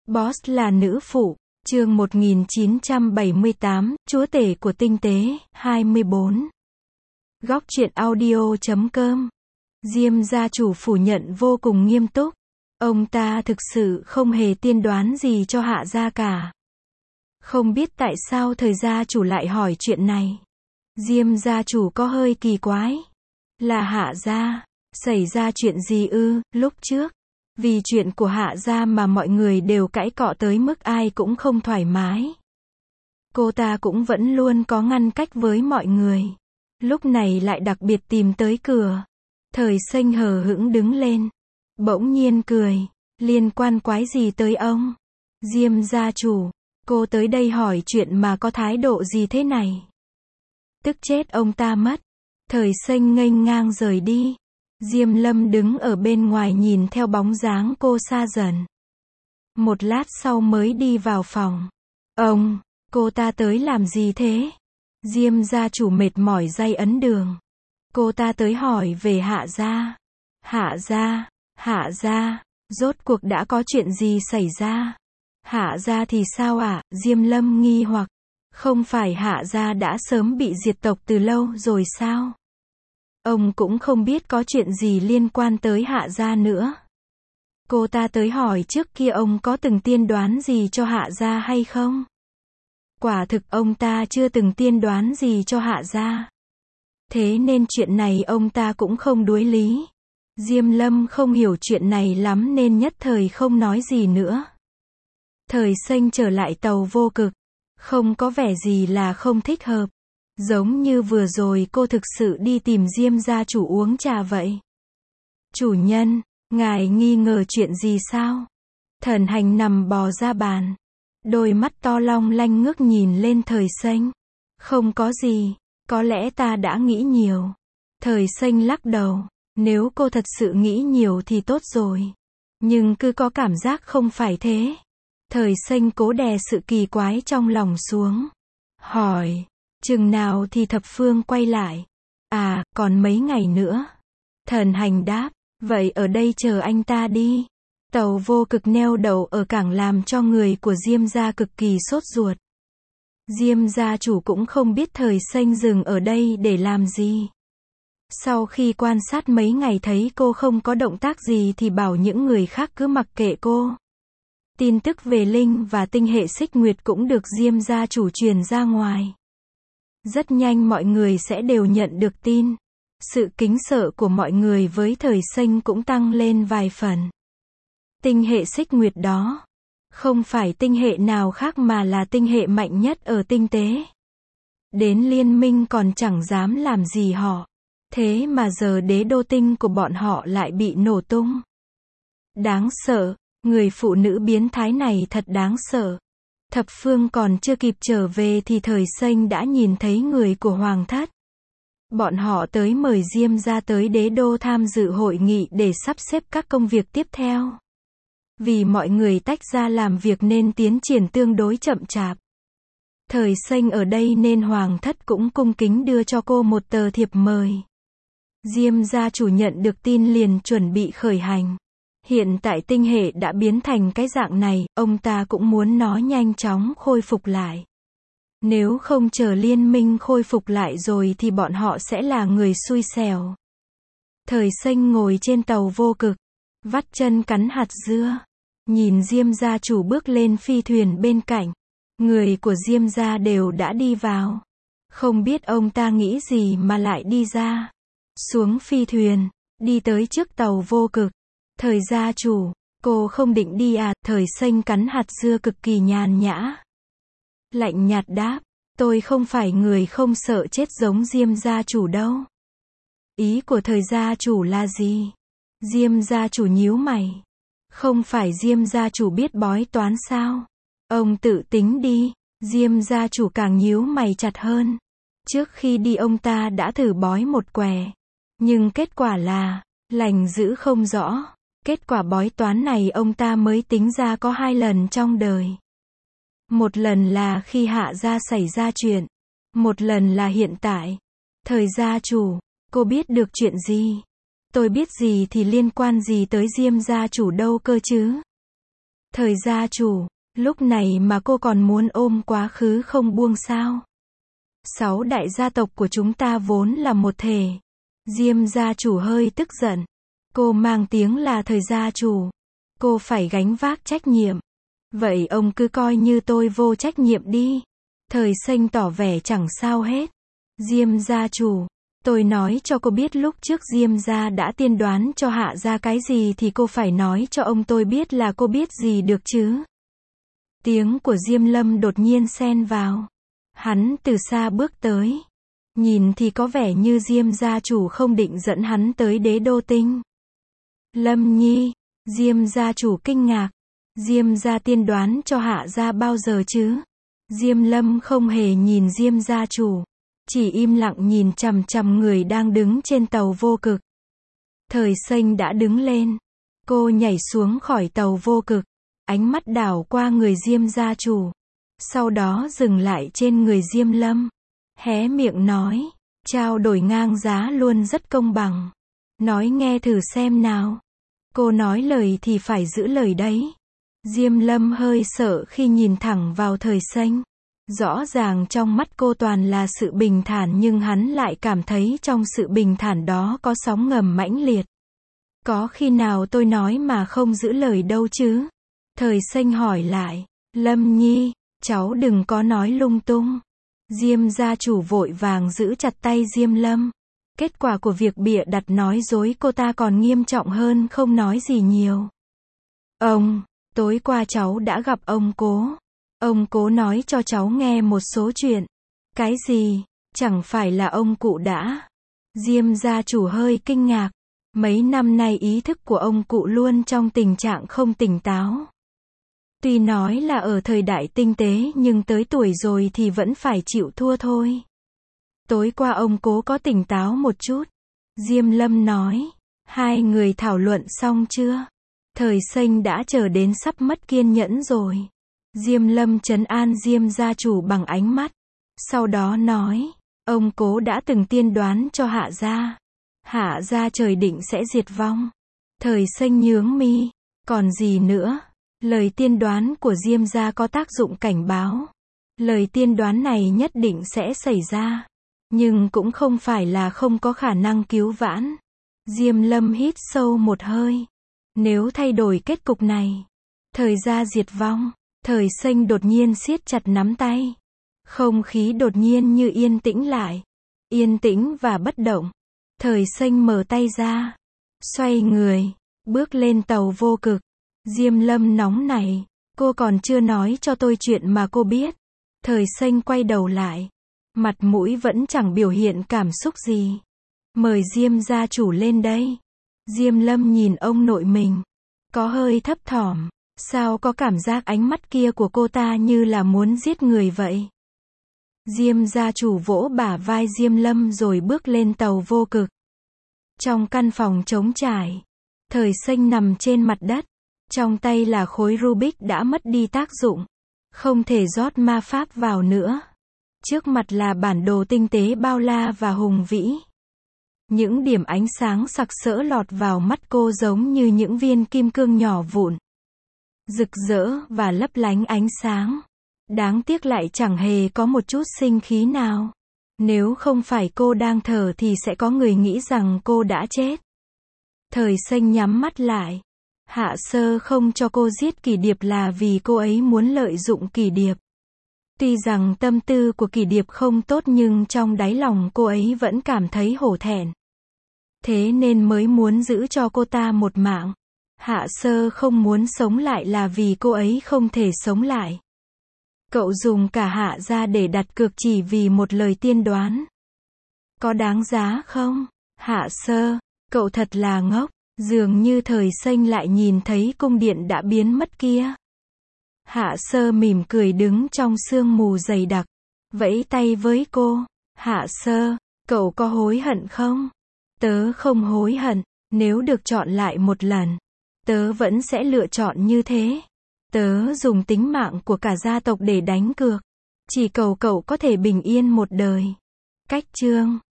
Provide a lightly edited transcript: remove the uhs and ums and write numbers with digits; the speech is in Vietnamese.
Boss là nữ phụ, chương 1978, chúa tể của tinh tế, 24. Góc truyện audio.com. Diêm gia chủ phủ nhận vô cùng nghiêm túc. Ông ta thực sự không hề tiên đoán gì cho Hạ gia cả. Không biết tại sao thời gia chủ lại hỏi chuyện này. Diêm gia chủ có hơi kỳ quái. Là Hạ gia, xảy ra chuyện gì ư, lúc trước? Vì chuyện của Hạ gia mà mọi người đều cãi cọ tới mức ai cũng không thoải mái. Cô ta cũng vẫn luôn có ngăn cách với mọi người. Lúc này lại đặc biệt tìm tới cửa. Thời Xanh hờ hững đứng lên. Bỗng nhiên cười. Liên quan quái gì tới ông? Diêm gia chủ, cô tới đây hỏi chuyện mà có thái độ gì thế này? Tức chết ông ta mất. Thời Xanh nghênh ngang rời đi. Diêm Lâm đứng ở bên ngoài nhìn theo bóng dáng cô xa dần. Một lát sau mới đi vào phòng. Cô ta tới làm gì thế? Diêm gia chủ mệt mỏi day ấn đường. Cô ta tới hỏi về Hạ gia. Hạ gia, rốt cuộc đã có chuyện gì xảy ra? Hạ gia thì sao ạ? Diêm Lâm nghi hoặc. Không phải Hạ gia đã sớm bị diệt tộc từ lâu rồi sao? Ông cũng không biết có chuyện gì liên quan tới Hạ gia nữa. Cô ta tới hỏi trước kia ông có từng tiên đoán gì cho Hạ gia hay không? Quả thực ông ta chưa từng tiên đoán gì cho Hạ gia. Thế nên chuyện này ông ta cũng không đối lý. Diêm Lâm không hiểu chuyện này lắm nên nhất thời không nói gì nữa. Thời Xanh trở lại tàu vô cực. Không có vẻ gì là không thích hợp. Giống như vừa rồi cô thực sự đi tìm Diêm gia chủ uống trà vậy. Chủ nhân, ngài nghi ngờ chuyện gì sao? Thần Hành nằm bò ra bàn. Đôi mắt to long lanh ngước nhìn lên Thời Xanh. Không có gì, có lẽ ta đã nghĩ nhiều. Thời Xanh lắc đầu. Nếu cô thật sự nghĩ nhiều thì tốt rồi. Nhưng cứ có cảm giác không phải thế. Thời Xanh cố đè sự kỳ quái trong lòng xuống. Hỏi. Chừng nào thì thập phương quay lại? À, còn mấy ngày nữa. Thần Hành đáp. Vậy ở đây chờ anh ta đi. Tàu vô cực neo đậu ở cảng làm cho người của Diêm gia cực kỳ sốt ruột. Diêm gia chủ cũng không biết Thời Xanh dừng ở đây để làm gì. Sau khi quan sát mấy ngày thấy cô không có động tác gì thì bảo những người khác cứ mặc kệ cô. Tin tức về Linh và tinh hệ Xích Nguyệt cũng được Diêm gia chủ truyền ra ngoài. Rất nhanh mọi người sẽ đều nhận được tin. Sự kính sợ của mọi người với Thời Xanh cũng tăng lên vài phần. Tinh hệ Xích Nguyệt đó, không phải tinh hệ nào khác mà là tinh hệ mạnh nhất ở tinh tế. Đến liên minh còn chẳng dám làm gì họ. Thế mà giờ đế đô tinh của bọn họ lại bị nổ tung. Đáng sợ, người phụ nữ biến thái này thật đáng sợ. Thập phương còn chưa kịp trở về thì Thời Xanh đã nhìn thấy người của Hoàng thất. Bọn họ tới mời Diêm gia tới đế đô tham dự hội nghị để sắp xếp các công việc tiếp theo. Vì mọi người tách ra làm việc nên tiến triển tương đối chậm chạp. Thời Xanh ở đây nên Hoàng thất cũng cung kính đưa cho cô một tờ thiệp mời. Diêm gia chủ nhận được tin liền chuẩn bị khởi hành. Hiện tại tinh hệ đã biến thành cái dạng này, ông ta cũng muốn nó nhanh chóng khôi phục lại. Nếu không chờ liên minh khôi phục lại rồi thì bọn họ sẽ là người xui xẻo. Thời Xanh ngồi trên tàu vô cực, vắt chân cắn hạt dưa. Nhìn Diêm gia chủ bước lên phi thuyền bên cạnh. Người của Diêm gia đều đã đi vào. Không biết ông ta nghĩ gì mà lại đi ra. Xuống phi thuyền, đi tới trước tàu vô cực. Thời gia chủ, cô không định đi à? Thời Xanh cắn hạt dưa cực kỳ nhàn nhã. Lạnh nhạt đáp, tôi không phải người không sợ chết giống Diêm gia chủ đâu. Ý của Thời gia chủ là gì? Diêm gia chủ nhíu mày. Không phải Diêm gia chủ biết bói toán sao? Ông tự tính đi. Diêm gia chủ càng nhíu mày chặt hơn. Trước khi đi ông ta đã thử bói một quẻ. Nhưng kết quả là, lành dữ không rõ. Kết quả bói toán này ông ta mới tính ra có 2 lần trong đời. Một lần là khi Hạ gia xảy ra chuyện. Một lần là hiện tại. Thời gia chủ, cô biết được chuyện gì? Tôi biết gì thì liên quan gì tới Diêm gia chủ đâu cơ chứ? Thời gia chủ, lúc này mà cô còn muốn ôm quá khứ không buông sao? 6 đại gia tộc của chúng ta vốn là một thể. Diêm gia chủ hơi tức giận. Cô mang tiếng là thời gia chủ. Cô phải gánh vác trách nhiệm. Vậy ông cứ coi như tôi vô trách nhiệm đi. Thời Xanh tỏ vẻ chẳng sao hết. Diêm gia chủ, tôi nói cho cô biết lúc trước Diêm gia đã tiên đoán cho Hạ gia cái gì thì cô phải nói cho ông tôi biết là cô biết gì được chứ. Tiếng của Diêm Lâm đột nhiên xen vào. Hắn từ xa bước tới. Nhìn thì có vẻ như Diêm gia chủ không định dẫn hắn tới Đế Đô Tinh. Lâm Nhi, Diêm gia chủ kinh ngạc. Diêm gia tiên đoán cho Hạ gia bao giờ chứ? Diêm Lâm không hề nhìn Diêm gia chủ. Chỉ im lặng nhìn chằm chằm người đang đứng trên tàu vô cực. Thời Xanh đã đứng lên. Cô nhảy xuống khỏi tàu vô cực. Ánh mắt đảo qua người Diêm gia chủ. Sau đó dừng lại trên người Diêm Lâm. Hé miệng nói. Trao đổi ngang giá luôn rất công bằng. Nói nghe thử xem nào. Cô nói lời thì phải giữ lời đấy. Diêm Lâm hơi sợ khi nhìn thẳng vào Thời Xanh. Rõ ràng trong mắt cô toàn là sự bình thản nhưng hắn lại cảm thấy trong sự bình thản đó có sóng ngầm mãnh liệt. Có khi nào tôi nói mà không giữ lời đâu chứ? Thời Xanh hỏi lại. Lâm Nhi, cháu đừng có nói lung tung. Diêm gia chủ vội vàng giữ chặt tay Diêm Lâm. Kết quả của việc bịa đặt nói dối cô ta còn nghiêm trọng hơn không nói gì nhiều. Ông, tối qua cháu đã gặp ông Cố. Ông Cố nói cho cháu nghe một số chuyện. Cái gì? Chẳng phải là ông cụ đã? Diêm gia chủ hơi kinh ngạc. Mấy năm nay ý thức của ông cụ luôn trong tình trạng không tỉnh táo. Tuy nói là ở thời đại tinh tế nhưng tới tuổi rồi thì vẫn phải chịu thua thôi. Tối qua ông Cố có tỉnh táo một chút. Diêm Lâm nói. Hai người thảo luận xong chưa? Thời Xanh đã chờ đến sắp mất kiên nhẫn rồi. Diêm Lâm trấn an Diêm gia chủ bằng ánh mắt. Sau đó nói. Ông Cố đã từng tiên đoán cho Hạ gia. Hạ gia trời định sẽ diệt vong. Thời Xanh nhướng mi. Còn gì nữa? Lời tiên đoán của Diêm gia có tác dụng cảnh báo. Lời tiên đoán này nhất định sẽ xảy ra. Nhưng cũng không phải là không có khả năng cứu vãn. Diêm Lâm hít sâu một hơi. Nếu thay đổi kết cục này, thời gia diệt vong, Thời Xanh đột nhiên siết chặt nắm tay. Không khí đột nhiên như yên tĩnh lại. Yên tĩnh và bất động. Thời Xanh mở tay ra. Xoay người. Bước lên tàu vô cực. Diêm Lâm nóng này. Cô còn chưa nói cho tôi chuyện mà cô biết. Thời Xanh quay đầu lại. Mặt mũi vẫn chẳng biểu hiện cảm xúc gì. Mời Diêm gia chủ lên đây. Diêm Lâm nhìn ông nội mình. Có hơi thấp thỏm. Sao có cảm giác ánh mắt kia của cô ta như là muốn giết người vậy? Diêm gia chủ vỗ bả vai Diêm Lâm rồi bước lên tàu vô cực. Trong căn phòng trống trải, Thời Xanh nằm trên mặt đất. Trong tay là khối Rubik đã mất đi tác dụng. Không thể rót ma pháp vào nữa. Trước mặt là bản đồ tinh tế bao la và hùng vĩ. Những điểm ánh sáng sặc sỡ lọt vào mắt cô giống như những viên kim cương nhỏ vụn. Rực rỡ và lấp lánh ánh sáng. Đáng tiếc lại chẳng hề có một chút sinh khí nào. Nếu không phải cô đang thở thì sẽ có người nghĩ rằng cô đã chết. Thời Xanh nhắm mắt lại. Hạ Sơ không cho cô giết Kỷ Điệp là vì cô ấy muốn lợi dụng Kỷ Điệp. Tuy rằng tâm tư của Kỷ Điệp không tốt nhưng trong đáy lòng cô ấy vẫn cảm thấy hổ thẹn. Thế nên mới muốn giữ cho cô ta một mạng. Hạ Sơ không muốn sống lại là vì cô ấy không thể sống lại. Cậu dùng cả Hạ gia để đặt cược chỉ vì một lời tiên đoán. Có đáng giá không? Hạ Sơ, cậu thật là ngốc. Dường như Thời Xanh lại nhìn thấy cung điện đã biến mất kia. Hạ Sơ mỉm cười đứng trong sương mù dày đặc. Vẫy tay với cô. Hạ Sơ, cậu có hối hận không? Tớ không hối hận. Nếu được chọn lại một lần, tớ vẫn sẽ lựa chọn như thế. Tớ dùng tính mạng của cả gia tộc để đánh cược. Chỉ cầu cậu có thể bình yên một đời. Cách chương